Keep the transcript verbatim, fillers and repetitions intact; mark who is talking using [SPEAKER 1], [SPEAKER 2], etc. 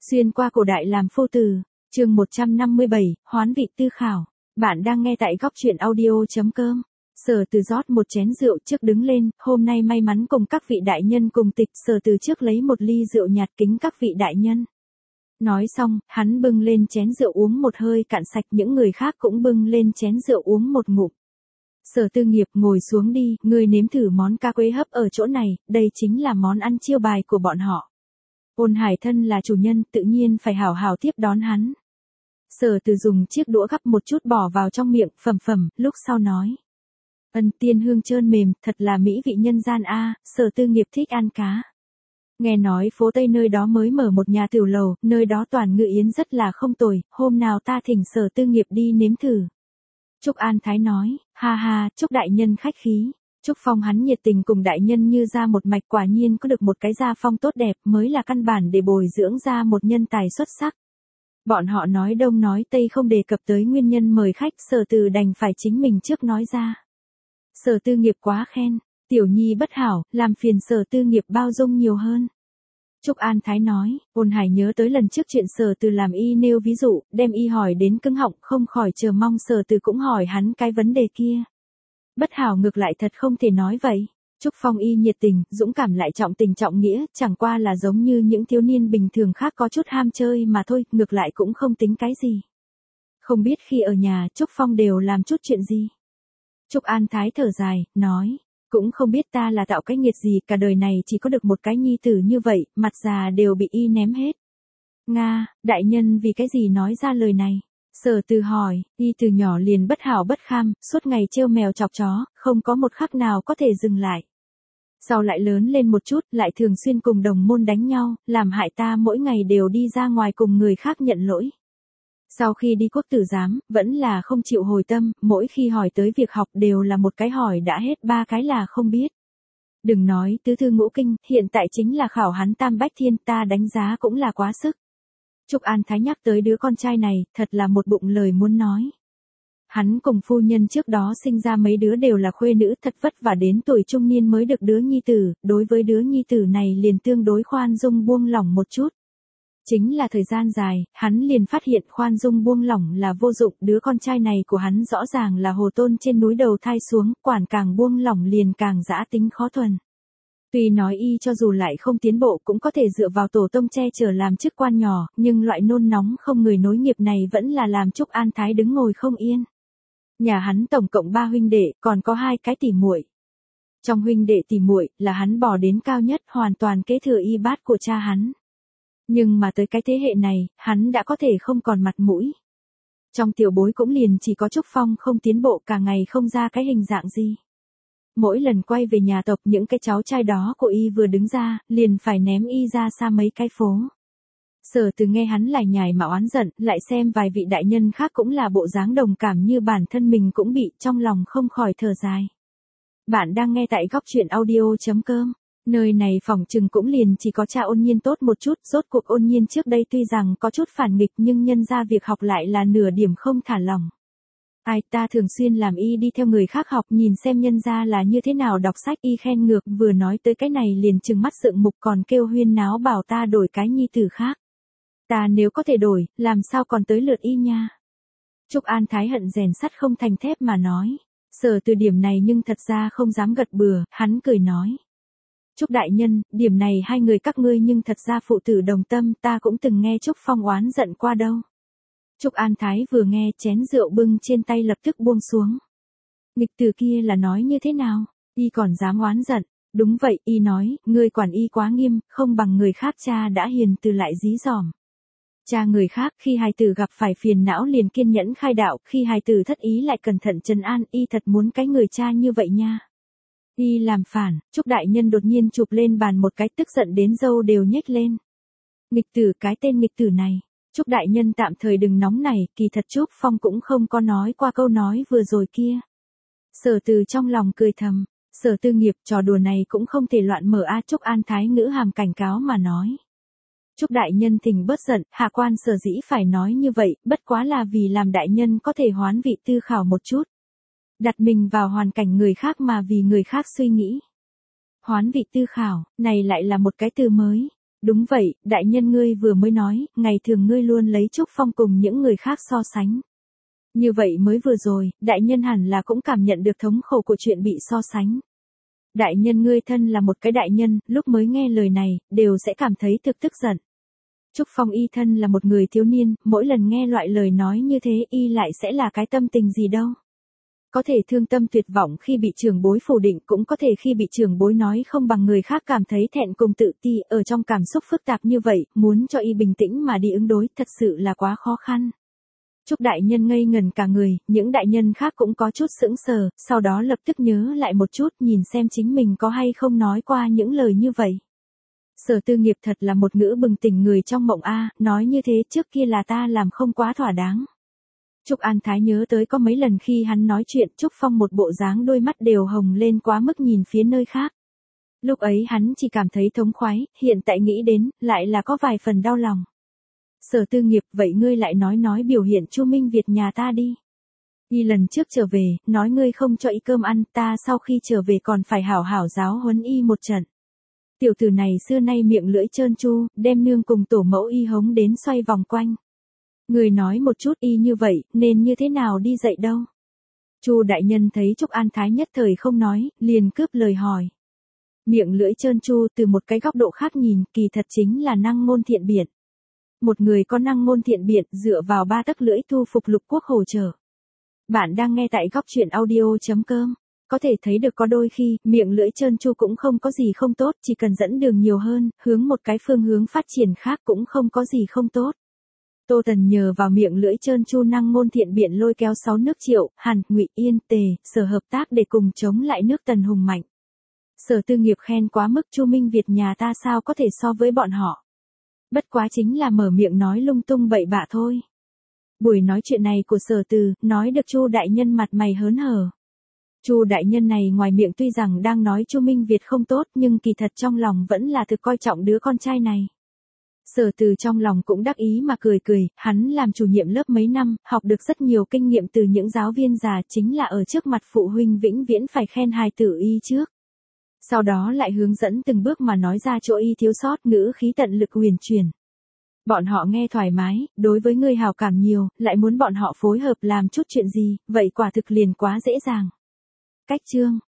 [SPEAKER 1] Xuyên qua cổ đại làm phu tử, chương một trăm năm mươi bảy, hoán vị tư khảo. Bạn đang nghe tại góc truyện audio.com. Sở Từ rót một chén rượu trước đứng lên, hôm nay may mắn cùng các vị đại nhân cùng tịch. Sở Từ trước lấy một ly rượu nhạt kính các vị đại nhân. Nói xong, hắn bưng lên chén rượu uống một hơi cạn sạch, những người khác cũng bưng lên chén rượu uống một ngụm. Sở Tư Nghiệp, ngồi xuống đi, ngươi nếm thử món cá quế hấp ở chỗ này, đây chính là món ăn chiêu bài của bọn họ. Ôn Hải thân là chủ nhân, tự nhiên phải hảo hảo tiếp đón hắn. Sở Từ dùng chiếc đũa gắp một chút bỏ vào trong miệng, phẩm phẩm, lúc sau nói. Ân, tiên hương trơn mềm, thật là mỹ vị nhân gian a. Sở Tư Nghiệp thích ăn cá. Nghe nói phố Tây nơi đó mới mở một nhà tiểu lầu, nơi đó toàn ngự yến rất là không tồi, hôm nào ta thỉnh Sở Tư Nghiệp đi nếm thử. Trúc An Thái nói, ha ha, Trúc đại nhân khách khí. Trúc Phong hắn nhiệt tình cùng đại nhân như ra một mạch, quả nhiên có được một cái gia phong tốt đẹp mới là căn bản để bồi dưỡng ra một nhân tài xuất sắc. Bọn họ nói đông nói tây không đề cập tới nguyên nhân mời khách, Sở Từ đành phải chính mình trước nói ra. Sở Tư Nghiệp quá khen, tiểu nhi bất hảo, làm phiền Sở Tư Nghiệp bao dung nhiều hơn. Trúc An Thái nói, Ôn Hải nhớ tới lần trước chuyện Sở Từ làm y nêu ví dụ, đem y hỏi đến cứng họng, không khỏi chờ mong Sở Từ cũng hỏi hắn cái vấn đề kia. Bất hảo ngược lại thật không thể nói vậy. Trúc Phong y nhiệt tình, dũng cảm lại trọng tình trọng nghĩa, chẳng qua là giống như những thiếu niên bình thường khác có chút ham chơi mà thôi, ngược lại cũng không tính cái gì. Không biết khi ở nhà Trúc Phong đều làm chút chuyện gì. Trúc An Thái thở dài, nói, cũng không biết ta là tạo cái nghiệt gì, cả đời này chỉ có được một cái nhi tử như vậy, mặt già đều bị y ném hết. Nga, đại nhân vì cái gì nói ra lời này? Sở Từ hỏi, y từ nhỏ liền bất hảo bất kham, suốt ngày trêu mèo chọc chó, không có một khắc nào có thể dừng lại. Sau lại lớn lên một chút, lại thường xuyên cùng đồng môn đánh nhau, làm hại ta mỗi ngày đều đi ra ngoài cùng người khác nhận lỗi. Sau khi đi quốc tử giám, vẫn là không chịu hồi tâm, mỗi khi hỏi tới việc học đều là một cái hỏi đã hết ba cái là không biết. Đừng nói tứ thư ngũ kinh, hiện tại chính là khảo hắn tam bách thiên, ta đánh giá cũng là quá sức. Trúc An Thái nhắc tới đứa con trai này, thật là một bụng lời muốn nói. Hắn cùng phu nhân trước đó sinh ra mấy đứa đều là khuê nữ, thật vất vả đến tuổi trung niên mới được đứa nhi tử, đối với đứa nhi tử này liền tương đối khoan dung buông lỏng một chút. Chính là thời gian dài, hắn liền phát hiện khoan dung buông lỏng là vô dụng, đứa con trai này của hắn rõ ràng là hồ tôn trên núi đầu thai xuống, quản càng buông lỏng liền càng dã tính khó thuần. Tuy nói y cho dù lại không tiến bộ cũng có thể dựa vào tổ tông che chở làm chức quan nhỏ, nhưng loại nôn nóng không người nối nghiệp này vẫn là làm Trúc An Thái đứng ngồi không yên. Nhà hắn tổng cộng ba huynh đệ, còn có hai cái tỉ muội. Trong huynh đệ tỉ muội là hắn bỏ đến cao nhất, hoàn toàn kế thừa y bát của cha hắn. Nhưng mà tới cái thế hệ này, hắn đã có thể không còn mặt mũi. Trong tiểu bối cũng liền chỉ có Trúc Phong không tiến bộ, cả ngày không ra cái hình dạng gì. Mỗi lần quay về nhà tộc, những cái cháu trai đó của y vừa đứng ra, liền phải ném y ra xa mấy cái phố. Sở Từ nghe hắn lải nhải mà oán giận, lại xem vài vị đại nhân khác cũng là bộ dáng đồng cảm như bản thân mình cũng bị, trong lòng không khỏi thở dài. Bạn đang nghe tại góc truyện audio.com. Nơi này phỏng chừng cũng liền chỉ có cha Ôn Nhiên tốt một chút, rốt cuộc Ôn Nhiên trước đây tuy rằng có chút phản nghịch nhưng nhân ra việc học lại là nửa điểm không thả lỏng. Ai, ta thường xuyên làm y đi theo người khác học, nhìn xem nhân ra là như thế nào đọc sách, y khen ngược, vừa nói tới cái này liền trừng mắt sượng mục, còn kêu huyên náo bảo ta đổi cái nhi tử khác. Ta nếu có thể đổi, làm sao còn tới lượt y nha. Trúc An Thái hận rèn sắt không thành thép mà nói. Sở Từ điểm này nhưng thật ra không dám gật bừa, hắn cười nói. Trúc đại nhân, điểm này hai người các ngươi nhưng thật ra phụ tử đồng tâm, ta cũng từng nghe Trúc Phong oán giận qua đâu. Trúc An Thái vừa nghe, chén rượu bưng trên tay lập tức buông xuống. Nghịch tử kia là nói như thế nào? Y còn dám oán giận? Đúng vậy, y nói, ngươi quản y quá nghiêm, không bằng người khác, cha đã hiền từ lại dí dỏm. Cha người khác khi hài tử gặp phải phiền não liền kiên nhẫn khai đạo, khi hài tử thất ý lại cẩn thận trấn an, y thật muốn cái người cha như vậy nha. Y làm phản, Trúc đại nhân đột nhiên chụp lên bàn một cái, tức giận đến râu đều nhếch lên. Nghịch tử, cái tên nghịch tử này. Trúc đại nhân tạm thời đừng nóng nảy, kỳ thật Trúc Phong cũng không có nói qua câu nói vừa rồi kia. Sở Từ trong lòng cười thầm, Sở Tư Nghiệp, trò đùa này cũng không thể loạn mở a. Trúc An Thái ngữ hàm cảnh cáo mà nói. Trúc đại nhân thỉnh bớt giận, hạ quan sở dĩ phải nói như vậy, bất quá là vì làm đại nhân có thể hoán vị tư khảo một chút. Đặt mình vào hoàn cảnh người khác mà vì người khác suy nghĩ. Hoán vị tư khảo, này lại là một cái từ mới. Đúng vậy, đại nhân ngươi vừa mới nói, ngày thường ngươi luôn lấy Trúc Phong cùng những người khác so sánh. Như vậy mới vừa rồi, đại nhân hẳn là cũng cảm nhận được thống khổ của chuyện bị so sánh. Đại nhân ngươi thân là một cái đại nhân, lúc mới nghe lời này, đều sẽ cảm thấy thực tức giận. Trúc Phong y thân là một người thiếu niên, mỗi lần nghe loại lời nói như thế y lại sẽ là cái tâm tình gì đâu. Có thể thương tâm tuyệt vọng khi bị trưởng bối phủ định, cũng có thể khi bị trưởng bối nói không bằng người khác cảm thấy thẹn cùng tự ti, ở trong cảm xúc phức tạp như vậy, muốn cho y bình tĩnh mà đi ứng đối thật sự là quá khó khăn. Trúc đại nhân ngây ngần cả người, những đại nhân khác cũng có chút sững sờ, sau đó lập tức nhớ lại một chút nhìn xem chính mình có hay không nói qua những lời như vậy. Sở Tư Nghiệp thật là một ngữ bừng tỉnh người trong mộng a, nói như thế trước kia là ta làm không quá thỏa đáng. Trúc An Thái nhớ tới có mấy lần khi hắn nói chuyện Trúc Phong một bộ dáng đôi mắt đều hồng lên quá mức nhìn phía nơi khác. Lúc ấy hắn chỉ cảm thấy thống khoái, hiện tại nghĩ đến, lại là có vài phần đau lòng. Sở Tư Nghiệp, vậy ngươi lại nói nói biểu hiện Chu Minh Việt nhà ta đi. Y lần trước trở về, nói ngươi không cho y cơm ăn, ta sau khi trở về còn phải hảo hảo giáo huấn y một trận. Tiểu tử này xưa nay miệng lưỡi trơn tru, đem nương cùng tổ mẫu y hống đến xoay vòng quanh. Người nói một chút y như vậy, nên như thế nào đi dậy đâu. Chu đại nhân thấy Trúc An Thái nhất thời không nói, liền cướp lời hỏi. Miệng lưỡi trơn tru từ một cái góc độ khác nhìn, kỳ thật chính là năng ngôn thiện biện. Một người có năng ngôn thiện biện dựa vào ba tấc lưỡi thu phục lục quốc hỗ trợ. Bạn đang nghe tại góc truyện audio.com. Có thể thấy được có đôi khi, miệng lưỡi trơn tru cũng không có gì không tốt, chỉ cần dẫn đường nhiều hơn, hướng một cái phương hướng phát triển khác cũng không có gì không tốt. Tô Tần nhờ vào miệng lưỡi trơn tru năng ngôn thiện biện lôi kéo sáu nước Triệu, Hàn, Ngụy, Yên, Tề, Sở hợp tác để cùng chống lại nước Tần hùng mạnh. Sở Tư Nghiệp khen quá mức Chu Minh Việt nhà ta sao có thể so với bọn họ. Bất quá chính là mở miệng nói lung tung bậy bạ thôi. Buổi nói chuyện này của Sở Từ, nói được Chu đại nhân mặt mày hớn hở. Chu đại nhân này ngoài miệng tuy rằng đang nói Chu Minh Việt không tốt, nhưng kỳ thật trong lòng vẫn là thực coi trọng đứa con trai này. Sở Từ trong lòng cũng đắc ý mà cười cười, hắn làm chủ nhiệm lớp mấy năm, học được rất nhiều kinh nghiệm từ những giáo viên già, chính là ở trước mặt phụ huynh vĩnh viễn phải khen hài tử y trước. Sau đó lại hướng dẫn từng bước mà nói ra chỗ y thiếu sót, ngữ khí tận lực huyền truyền. Bọn họ nghe thoải mái, đối với người hào cảm nhiều, lại muốn bọn họ phối hợp làm chút chuyện gì, vậy quả thực liền quá dễ dàng. Cách chương